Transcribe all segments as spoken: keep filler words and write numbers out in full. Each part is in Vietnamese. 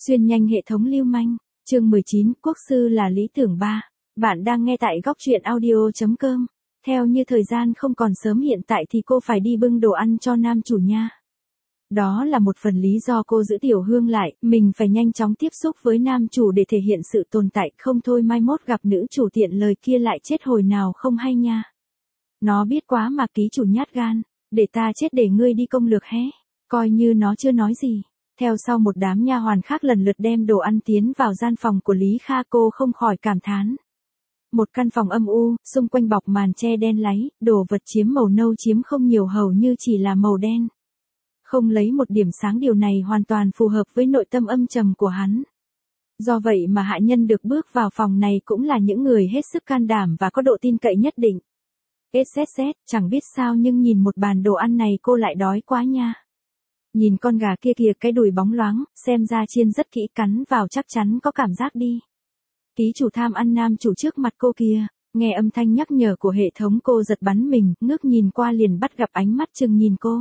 Xuyên nhanh hệ thống lưu manh, chương mười chín, quốc sư là lý tưởng ba. Bạn đang nghe tại góc truyện audio chấm com. Theo như thời gian không còn sớm hiện tại thì cô phải đi bưng đồ ăn cho nam chủ nha. Đó là một phần lý do cô giữ Tiểu Hương lại, mình phải nhanh chóng tiếp xúc với nam chủ để thể hiện sự tồn tại, không thôi mai mốt gặp nữ chủ tiện lời kia lại chết hồi nào không hay nha. Nó biết quá mà ký chủ nhát gan, để ta chết để ngươi đi công lược hé, coi như nó chưa nói gì. Theo sau một đám nha hoàn khác lần lượt đem đồ ăn tiến vào gian phòng của Lý Kha, cô không khỏi cảm thán. Một căn phòng âm u, xung quanh bọc màn che đen láy, đồ vật chiếm màu nâu chiếm không nhiều, hầu như chỉ là màu đen. Không lấy một điểm sáng, điều này hoàn toàn phù hợp với nội tâm âm trầm của hắn. Do vậy mà hạ nhân được bước vào phòng này cũng là những người hết sức can đảm và có độ tin cậy nhất định. ét ét ét, chẳng biết sao nhưng nhìn một bàn đồ ăn này cô lại đói quá nha. Nhìn con gà kia kìa, cái đùi bóng loáng, xem ra chiên rất kỹ, cắn vào chắc chắn có cảm giác đi. Ký chủ tham ăn nam chủ trước mặt cô kìa, nghe âm thanh nhắc nhở của hệ thống cô giật bắn mình, ngước nhìn qua liền bắt gặp ánh mắt chừng nhìn cô.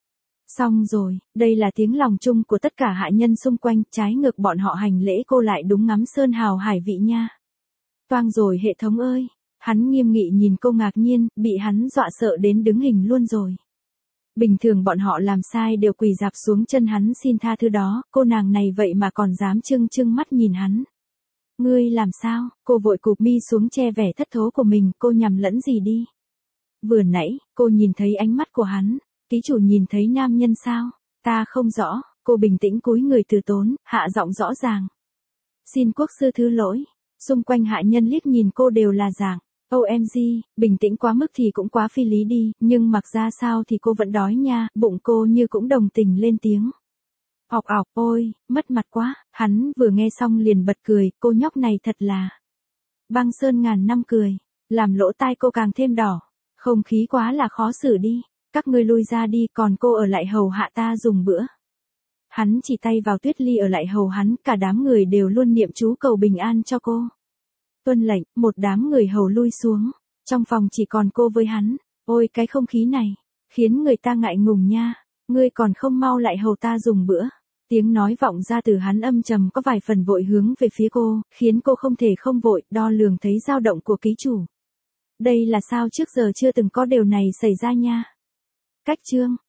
Xong rồi, đây là tiếng lòng chung của tất cả hạ nhân xung quanh, trái ngược bọn họ hành lễ cô lại đúng ngắm sơn hào hải vị nha. Toang rồi hệ thống ơi, hắn nghiêm nghị nhìn cô ngạc nhiên, bị hắn dọa sợ đến đứng hình luôn rồi. Bình thường bọn họ làm sai đều quỳ rạp xuống chân hắn xin tha thứ đó, cô nàng này vậy mà còn dám trưng trưng mắt nhìn hắn. Ngươi làm sao? Cô vội cụp mi xuống che vẻ thất thố của mình, cô nhầm lẫn gì đi? Vừa nãy, cô nhìn thấy ánh mắt của hắn, ký chủ nhìn thấy nam nhân sao? Ta không rõ, cô bình tĩnh cúi người từ tốn, hạ giọng rõ ràng. Xin quốc sư thứ lỗi, xung quanh hạ nhân liếc nhìn cô đều là dạng. ô em giê, bình tĩnh quá mức thì cũng quá phi lý đi, nhưng mặc ra sao thì cô vẫn đói nha, bụng cô như cũng đồng tình lên tiếng. Ọc ọc, ôi, mất mặt quá, hắn vừa nghe xong liền bật cười, cô nhóc này thật là băng sơn ngàn năm cười, làm lỗ tai cô càng thêm đỏ, không khí quá là khó xử đi, các ngươi lui ra đi, còn cô ở lại hầu hạ ta dùng bữa. Hắn chỉ tay vào Tuyết Ly ở lại hầu hắn, cả đám người đều luôn niệm chú cầu bình an cho cô. Tuân lệnh, một đám người hầu lui xuống, trong phòng chỉ còn cô với hắn, ôi cái không khí này, khiến người ta ngại ngùng nha, ngươi còn không mau lại hầu ta dùng bữa. Tiếng nói vọng ra từ hắn âm trầm có vài phần vội hướng về phía cô, khiến cô không thể không vội, đo lường thấy dao động của ký chủ. Đây là sao, trước giờ chưa từng có điều này xảy ra nha. Cách chương,